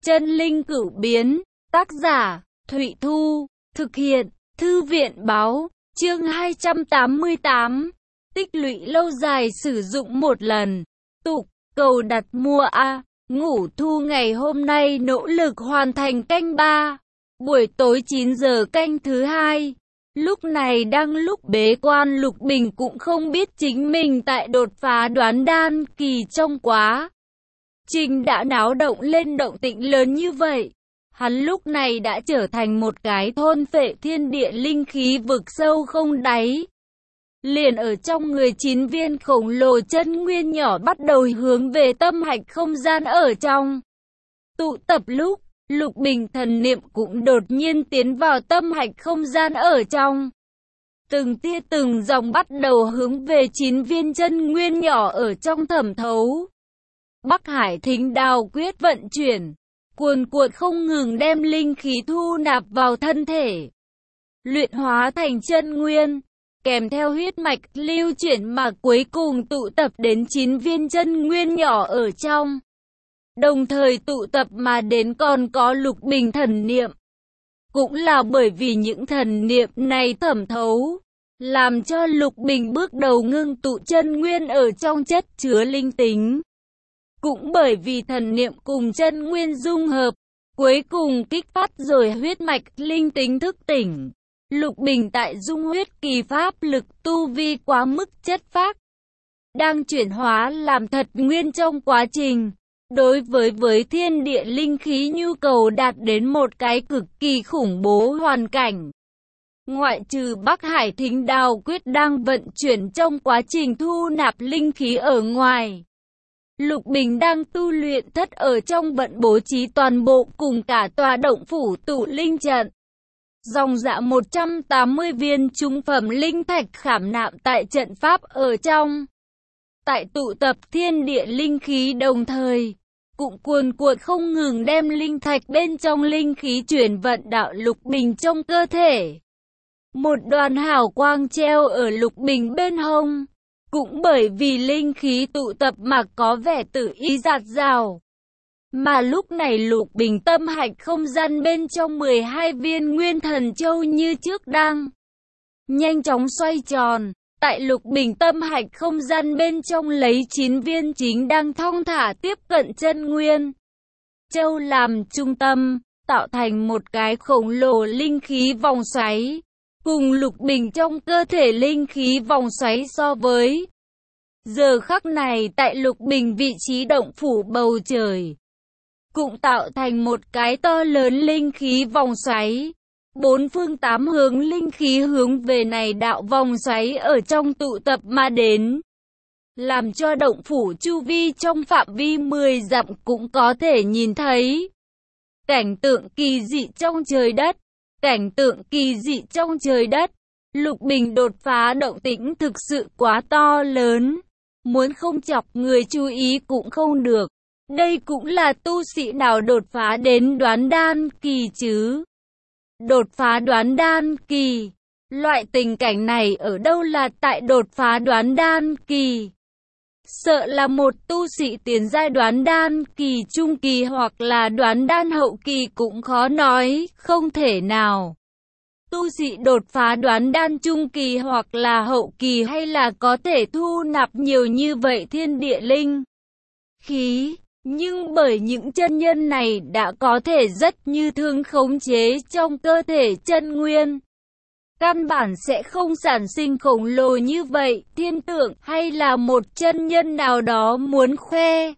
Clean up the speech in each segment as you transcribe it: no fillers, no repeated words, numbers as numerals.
Chân linh cửu biến, tác giả, Thụy Thu, thực hiện, Thư viện báo, chương 288, tích lũy lâu dài sử dụng một lần, tục, cầu đặt mua A, ngủ thu ngày hôm nay nỗ lực hoàn thành canh 3, buổi tối 9 giờ canh thứ 2. Lúc này đang lúc bế quan, Lục Bình cũng không biết chính mình tại đột phá đoán đan kỳ trong quá trình đã náo động lên động tĩnh lớn như vậy. Hắn lúc này đã trở thành một cái thôn phệ thiên địa linh khí vực sâu không đáy. Liền ở trong người 9 viên khổng lồ chân nguyên nhỏ bắt đầu hướng về tâm hạch không gian ở trong tụ tập lúc, Lục Bình thần niệm cũng đột nhiên tiến vào tâm hạch không gian ở trong. Từng tia từng dòng bắt đầu hướng về 9 viên chân nguyên nhỏ ở trong thẩm thấu. Bắc Hải Thính Đao quyết vận chuyển, cuồn cuộn không ngừng đem linh khí thu nạp vào thân thể, luyện hóa thành chân nguyên, kèm theo huyết mạch lưu chuyển mà cuối cùng tụ tập đến 9 viên chân nguyên nhỏ ở trong. Đồng thời tụ tập mà đến còn có Lục Bình thần niệm. Cũng là bởi vì những thần niệm này thẩm thấu, làm cho Lục Bình bước đầu ngưng tụ chân nguyên ở trong chất chứa linh tính. Cũng bởi vì thần niệm cùng chân nguyên dung hợp, cuối cùng kích phát rồi huyết mạch linh tính thức tỉnh. Lục Bình tại dung huyết kỳ pháp lực tu vi quá mức chất phác, đang chuyển hóa làm thật nguyên trong quá trình. Đối với thiên địa linh khí nhu cầu đạt đến một cái cực kỳ khủng bố hoàn cảnh. Ngoại trừ Bắc Hải Thính Đao quyết đang vận chuyển trong quá trình thu nạp linh khí ở ngoài, Lục Bình đang tu luyện thất ở trong bận bố trí toàn bộ cùng cả tòa động phủ tụ linh trận. Dòng dạ 180 viên trung phẩm linh thạch khảm nạm tại trận pháp ở trong. Tại tụ tập thiên địa linh khí đồng thời, cũng cuồn cuộn không ngừng đem linh thạch bên trong linh khí chuyển vận đạo Lục Bình trong cơ thể. Một đoàn hào quang treo ở Lục Bình bên hông, cũng bởi vì linh khí tụ tập mà có vẻ tự ý dạt dào. Mà lúc này Lục Bình tâm hạch không gian bên trong 12 viên nguyên thần châu như trước đang nhanh chóng xoay tròn. Tại Lục Bình tâm hạch không gian bên trong lấy 9 viên chính đang thong thả tiếp cận chân nguyên châu làm trung tâm, tạo thành một cái khổng lồ linh khí vòng xoáy. Cùng Lục Bình trong cơ thể linh khí vòng xoáy so với giờ khắc này tại Lục Bình vị trí động phủ bầu trời, cũng tạo thành một cái to lớn linh khí vòng xoáy. 4 phương 8 hướng linh khí hướng về này đạo vòng xoáy ở trong tụ tập mà đến, làm cho động phủ chu vi trong phạm vi 10 dặm cũng có thể nhìn thấy cảnh tượng kỳ dị trong trời đất. Cảnh tượng kỳ dị trong trời đất. Lục Bình đột phá động tĩnh thực sự quá to lớn, muốn không chọc người chú ý cũng không được. Đây cũng là tu sĩ nào đột phá đến đoán đan kỳ chứ? Đột phá đoán đan kỳ, loại tình cảnh này ở đâu là tại đột phá đoán đan kỳ? Sợ là một tu sĩ tiến giai đoán đan kỳ trung kỳ hoặc là đoán đan hậu kỳ cũng khó nói, không thể nào. Tu sĩ đột phá đoán đan trung kỳ hoặc là hậu kỳ hay là có thể thu nạp nhiều như vậy thiên địa linh khí. Nhưng bởi những chân nhân này đã có thể rất như thường khống chế trong cơ thể chân nguyên, căn bản sẽ không sản sinh khổng lồ như vậy. Thiên tượng hay là một chân nhân nào đó muốn khoe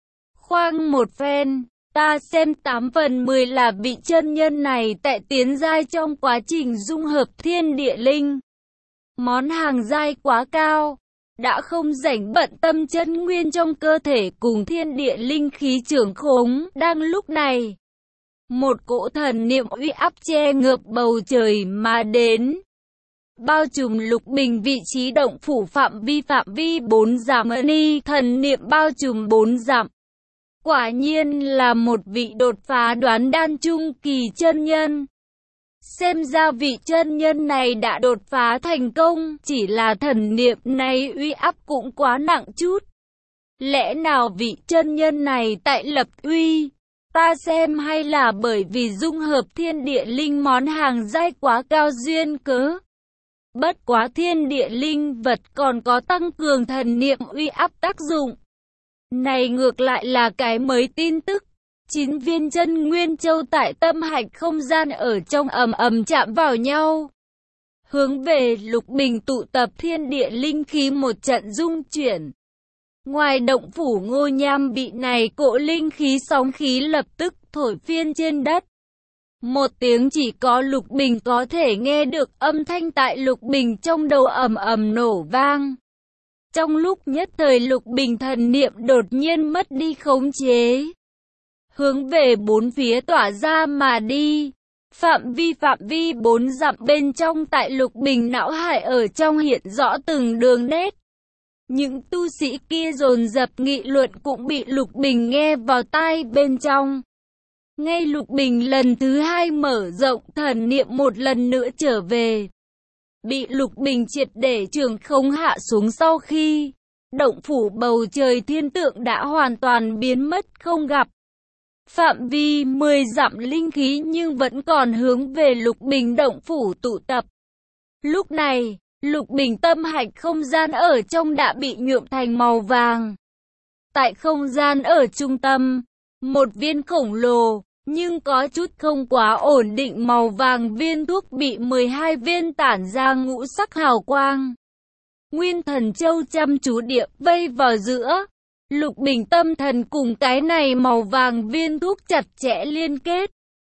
khoang một phen, ta xem 8 phần 10 là vị chân nhân này tại tiến giai trong quá trình dung hợp thiên địa linh món hàng giai quá cao, đã không rảnh bận tâm chân nguyên trong cơ thể cùng thiên địa linh khí trưởng khống. Đang lúc này, một cỗ thần niệm uy áp che ngập bầu trời mà đến, bao trùm Lục Bình vị trí động phủ phạm vi 4 dặm. Thần niệm bao trùm 4 dặm. Quả nhiên là một vị đột phá đoán đan trung kỳ chân nhân. Xem ra vị chân nhân này đã đột phá thành công, chỉ là thần niệm này uy áp cũng quá nặng chút. Lẽ nào vị chân nhân này tại lập uy, ta xem hay là bởi vì dung hợp thiên địa linh món hàng giai quá cao duyên cớ. Bất quá thiên địa linh vật còn có tăng cường thần niệm uy áp tác dụng. Này ngược lại là cái mới tin tức. 9 viên chân nguyên châu tại tâm hạch không gian ở trong ầm ầm chạm vào nhau. Hướng về Lục Bình tụ tập thiên địa linh khí một trận rung chuyển. Ngoài động phủ Ngô Nham bị này cỗ linh khí sóng khí lập tức thổi phiên trên đất. Một tiếng chỉ có Lục Bình có thể nghe được, âm thanh tại Lục Bình trong đầu ầm ầm nổ vang. Trong lúc nhất thời Lục Bình thần niệm đột nhiên mất đi khống chế. Hướng về bốn phía tỏa ra mà đi. Phạm vi 4 dặm bên trong tại Lục Bình não hải ở trong hiện rõ từng đường nét. Những tu sĩ kia dồn dập nghị luận cũng bị Lục Bình nghe vào tai bên trong. Ngay Lục Bình lần thứ 2 mở rộng thần niệm một lần nữa trở về. Bị Lục Bình triệt để trường khống hạ xuống sau khi động phủ bầu trời thiên tượng đã hoàn toàn biến mất không gặp. Phạm vi 10 dặm linh khí nhưng vẫn còn hướng về Lục Bình động phủ tụ tập. Lúc này, Lục Bình tâm hạch không gian ở trong đã bị nhuộm thành màu vàng. Tại không gian ở trung tâm, một viên khổng lồ, nhưng có chút không quá ổn định màu vàng viên thuốc bị 12 viên tản ra ngũ sắc hào quang. Nguyên thần châu chăm chú địa vây vào giữa. Lục Bình tâm thần cùng cái này màu vàng viên thuốc chặt chẽ liên kết.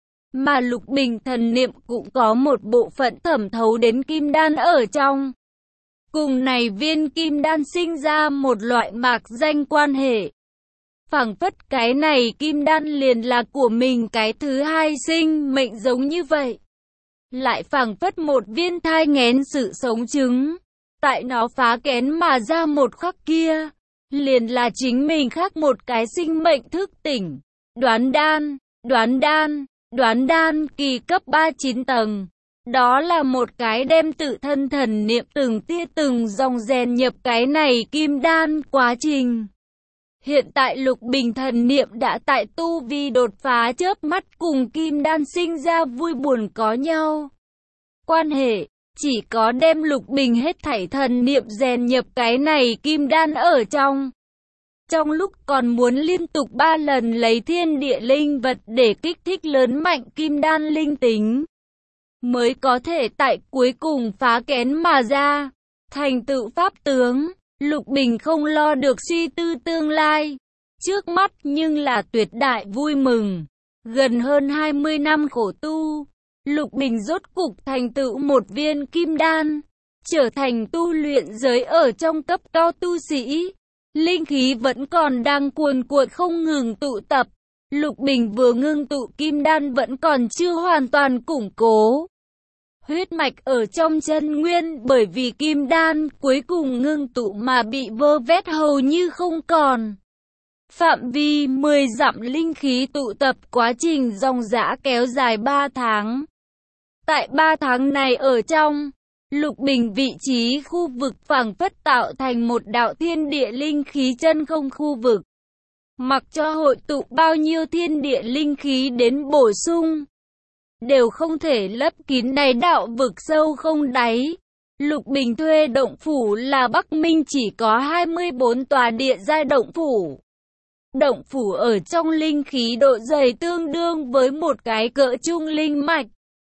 Mà Lục Bình thần niệm cũng có một bộ phận thẩm thấu đến kim đan ở trong. Cùng này viên kim đan sinh ra một loại mạc danh quan hệ. Phảng phất cái này kim đan liền là của mình, cái thứ hai sinh mệnh giống như vậy. Lại phảng phất một viên thai nghén sự sống trứng. Tại nó phá kén mà ra một khắc kia, liền là chính mình khác một cái sinh mệnh thức tỉnh. Đoán đan kỳ cấp 39 tầng. Đó là một cái đem tự thân thần niệm từng tia từng dòng rèn nhập cái này kim đan quá trình. Hiện tại Lục Bình thần niệm đã tại tu vi đột phá chớp mắt cùng kim đan sinh ra vui buồn có nhau. Quan hệ, chỉ có đem Lục Bình hết thảy thần niệm rèn nhập cái này kim đan ở trong. Trong lúc còn muốn liên tục 3 lần lấy thiên địa linh vật để kích thích lớn mạnh kim đan linh tính, mới có thể tại cuối cùng phá kén mà ra, thành tựu pháp tướng. Lục Bình không lo được suy tư tương lai, trước mắt nhưng là tuyệt đại vui mừng. Gần hơn 20 năm khổ tu, Lục Bình rốt cục thành tựu một viên kim đan, trở thành tu luyện giới ở trong cấp cao tu sĩ. Linh khí vẫn còn đang cuồn cuộn không ngừng tụ tập. Lục Bình vừa ngưng tụ kim đan vẫn còn chưa hoàn toàn củng cố. Huyết mạch ở trong chân nguyên bởi vì kim đan cuối cùng ngưng tụ mà bị vơ vét hầu như không còn. Phạm vi 10 dặm linh khí tụ tập quá trình dòng dã kéo dài 3 tháng. Tại 3 tháng này ở trong, Lục Bình vị trí khu vực phảng phất tạo thành một đạo thiên địa linh khí chân không khu vực. Mặc cho hội tụ bao nhiêu thiên địa linh khí đến bổ sung, đều không thể lấp kín này đạo vực sâu không đáy. Lục Bình thuê động phủ là Bắc Minh chỉ có 24 tòa địa giai động phủ. Động phủ ở trong linh khí độ dày tương đương với một cái cỡ trung linh mạch.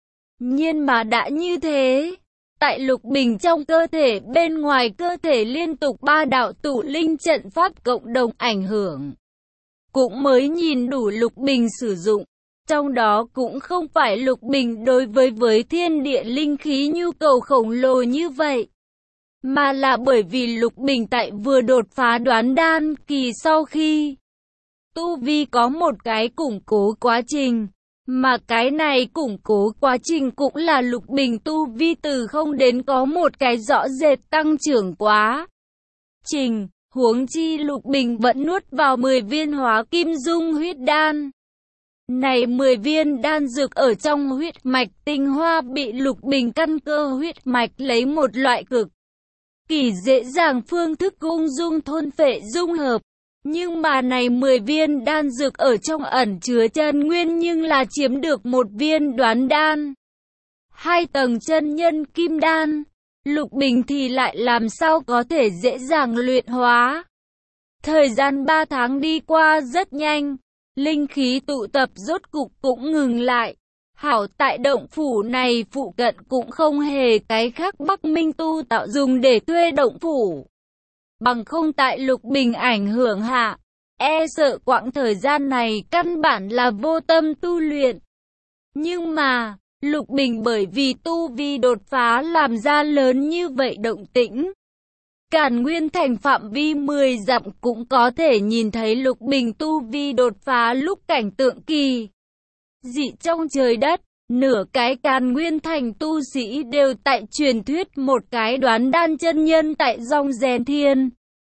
Nhưng mà đã như thế, tại Lục Bình trong cơ thể bên ngoài cơ thể liên tục 3 đạo tụ linh trận pháp cộng đồng ảnh hưởng, cũng mới nhìn đủ Lục Bình sử dụng. Trong đó cũng không phải Lục Bình đối với thiên địa linh khí nhu cầu khổng lồ như vậy, mà là bởi vì Lục Bình tại vừa đột phá đoán đan kỳ sau khi tu vi có một cái củng cố quá trình, mà cái này củng cố quá trình cũng là Lục Bình tu vi từ không đến có một cái rõ rệt tăng trưởng quá trình. Huống chi Lục Bình vẫn nuốt vào 10 viên hóa kim dung huyết đan. Này 10 viên đan dược ở trong huyết mạch tinh hoa bị Lục Bình căn cơ huyết mạch lấy một loại cực kỳ dễ dàng phương thức ung dung thôn phệ dung hợp. Nhưng mà này 10 viên đan dược ở trong ẩn chứa chân nguyên nhưng là chiếm được một viên đoán đan. 2 tầng chân nhân kim đan, Lục Bình thì lại làm sao có thể dễ dàng luyện hóa. Thời gian 3 tháng đi qua rất nhanh, linh khí tụ tập rốt cục cũng ngừng lại. Hảo tại động phủ này phụ cận cũng không hề cái khác Bắc Minh tu tạo dùng để thuê động phủ. Bằng không tại Lục Bình ảnh hưởng hạ, e sợ quãng thời gian này căn bản là vô tâm tu luyện. Nhưng mà, Lục Bình bởi vì tu vi đột phá làm ra lớn như vậy động tĩnh. Càn Nguyên Thành phạm vi 10 dặm cũng có thể nhìn thấy Lục Bình tu vi đột phá lúc cảnh tượng kỳ dị trong trời đất. Nửa cái Càn Nguyên Thành tu sĩ đều tại truyền thuyết một cái đoán đan chân nhân tại dòng rèn thiên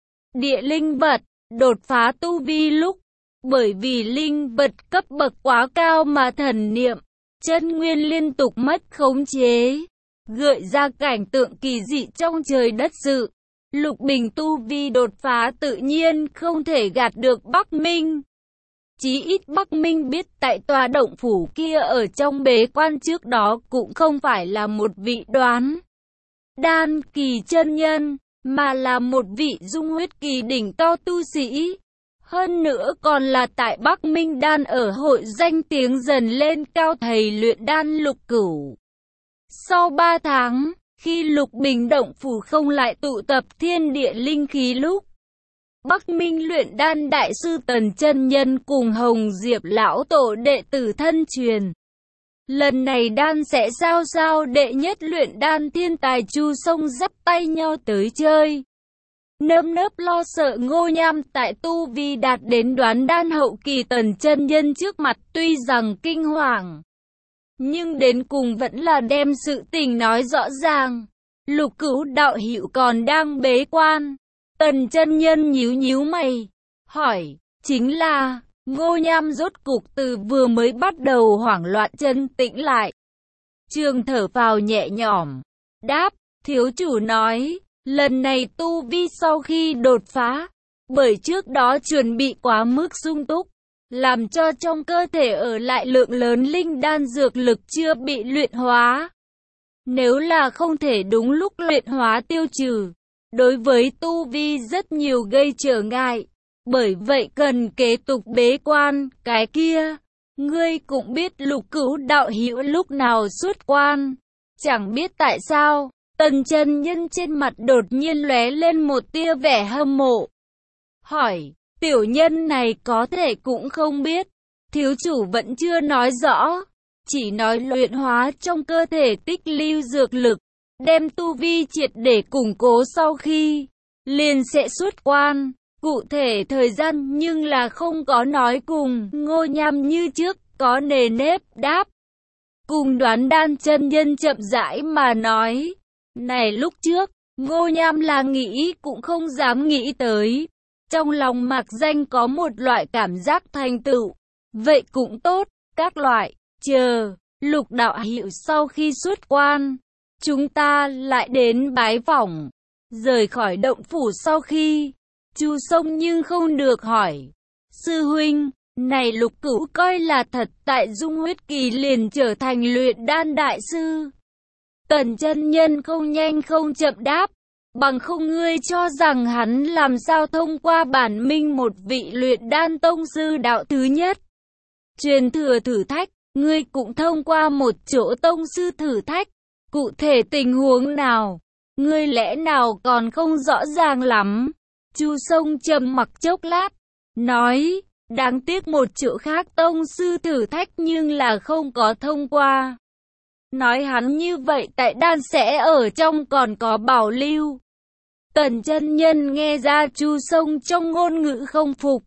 địa linh vật, đột phá tu vi lúc. Bởi vì linh vật cấp bậc quá cao mà thần niệm, chân nguyên liên tục mất khống chế, gợi ra cảnh tượng kỳ dị trong trời đất sự. Lục Bình tu vi đột phá tự nhiên không thể gạt được Bắc Minh. Chí ít Bắc Minh biết tại tòa động phủ kia ở trong bế quan trước đó cũng không phải là một vị đoán đan kỳ chân nhân, mà là một vị dung huyết kỳ đỉnh cao tu sĩ. Hơn nữa còn là tại Bắc Minh Đan ở hội danh tiếng dần lên cao thầy luyện đan Lục Cửu. Sau 3 tháng, khi Lục Bình động phủ không lại tụ tập thiên địa linh khí lúc, Bắc Minh luyện đan đại sư Tần chân nhân cùng Hồng Diệp lão tổ đệ tử thân truyền. Lần này đan sẽ sao đệ nhất luyện đan thiên tài Chu Sông dắt tay nhau tới chơi. Nơm nớp lo sợ Ngô Nham tại tu vi đạt đến đoán đan hậu kỳ Tần chân nhân trước mặt tuy rằng kinh hoàng, nhưng đến cùng vẫn là đem sự tình nói rõ ràng. Lục Cửu đạo hữu còn đang bế quan. Tần chân nhân nhíu mày, hỏi, chính là, Ngô Nham rốt cục từ vừa mới bắt đầu hoảng loạn chân tĩnh lại. Trường thở phào nhẹ nhõm, đáp, thiếu chủ nói, lần này tu vi sau khi đột phá, bởi trước đó chuẩn bị quá mức sung túc, làm cho trong cơ thể ở lại lượng lớn linh đan dược lực chưa bị luyện hóa. Nếu là không thể đúng lúc luyện hóa tiêu trừ, đối với tu vi rất nhiều gây trở ngại, bởi vậy cần kế tục bế quan. Cái kia, ngươi cũng biết Lục Cửu đạo hữu lúc nào xuất quan. Chẳng biết tại sao, Tần chân nhân trên mặt đột nhiên lóe lên một tia vẻ hâm mộ. Hỏi, tiểu nhân này có thể cũng không biết, thiếu chủ vẫn chưa nói rõ, chỉ nói luyện hóa trong cơ thể tích lưu dược lực, đem tu vi triệt để củng cố sau khi liền sẽ xuất quan. Cụ thể thời gian nhưng là không có nói cùng. Ngô Nham như trước có nề nếp đáp. Cùng đoán đan chân nhân chậm rãi mà nói. Này lúc trước, Ngô Nham là nghĩ cũng không dám nghĩ tới. Trong lòng Mạc Danh có một loại cảm giác thành tựu. Vậy cũng tốt, các loại, chờ, Lục đạo hữu sau khi xuất quan, chúng ta lại đến bái phỏng. Rời khỏi động phủ sau khi, Chu Sông nhưng không được hỏi. Sư huynh, này Lục Cửu coi là thật tại dung huyết kỳ liền trở thành luyện đan đại sư. Tần chân nhân không nhanh không chậm đáp. Bằng không ngươi cho rằng hắn làm sao thông qua bản minh một vị luyện đan tông sư đạo thứ nhất. Truyền thừa thử thách, ngươi cũng thông qua một chỗ tông sư thử thách. Cụ thể tình huống nào, ngươi lẽ nào còn không rõ ràng lắm. Chu Sông trầm mặc chốc lát, nói, đáng tiếc một chỗ khác tông sư thử thách nhưng là không có thông qua. Nói hắn như vậy tại đan sẽ ở trong còn có bảo lưu. Tần chân nhân nghe ra Chu Sông trong ngôn ngữ không phục.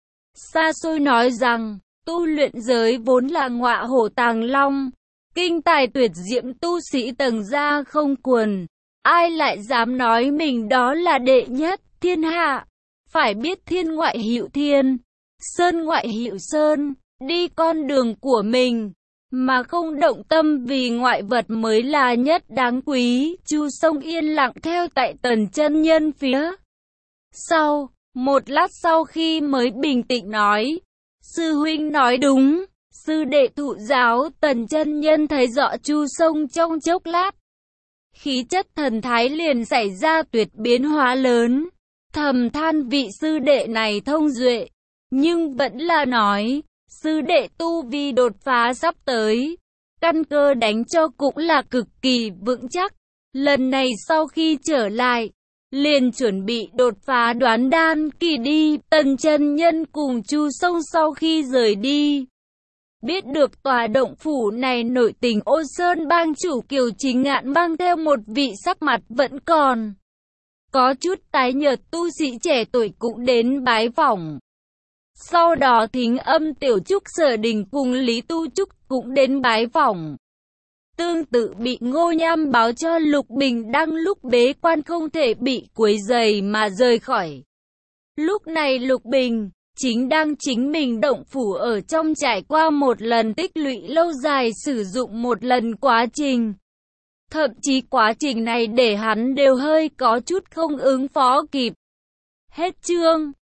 Xa xôi nói rằng, tu luyện giới vốn là ngọa hổ tàng long. Kinh tài tuyệt diễm tu sĩ tầng gia không quần. Ai lại dám nói mình đó là đệ nhất thiên hạ. Phải biết thiên ngoại hữu thiên, sơn ngoại hữu sơn, đi con đường của mình, mà không động tâm vì ngoại vật mới là nhất đáng quý. Chu Sông yên lặng theo tại Tần chân nhân phía sau, Một lát sau khi mới bình tĩnh nói, sư huynh nói đúng, sư đệ thụ giáo. Tần chân nhân thấy rõ Chu Sông trong chốc lát, khí chất thần thái liền xảy ra tuyệt biến hóa lớn, thầm than vị sư đệ này thông duệ, nhưng vẫn là nói, sư đệ tu vi đột phá sắp tới, căn cơ đánh cho cũng là cực kỳ vững chắc. Lần này sau khi trở lại, liền chuẩn bị đột phá đoán đan kỳ đi. Tần chân nhân cùng Chu Sông sau khi rời đi, biết được tòa động phủ này nội tình, Ô Sơn bang chủ Kiều Chính Ngạn mang theo một vị sắc mặt vẫn còn có chút tái nhợt tu sĩ trẻ tuổi cũng đến bái phỏng. Sau đó Thính Âm Tiểu Trúc Sở Đình cùng Lý Tu Trúc cũng đến bái phỏng. Tương tự bị Ngô Nham báo cho Lục Bình đang lúc bế quan không thể bị quấy rầy mà rời khỏi. Lúc này Lục Bình chính đang chính mình động phủ ở trong trải qua một lần tích lũy lâu dài, sử dụng một lần quá trình. Thậm chí quá trình này để hắn đều hơi có chút không ứng phó kịp. Hết chương.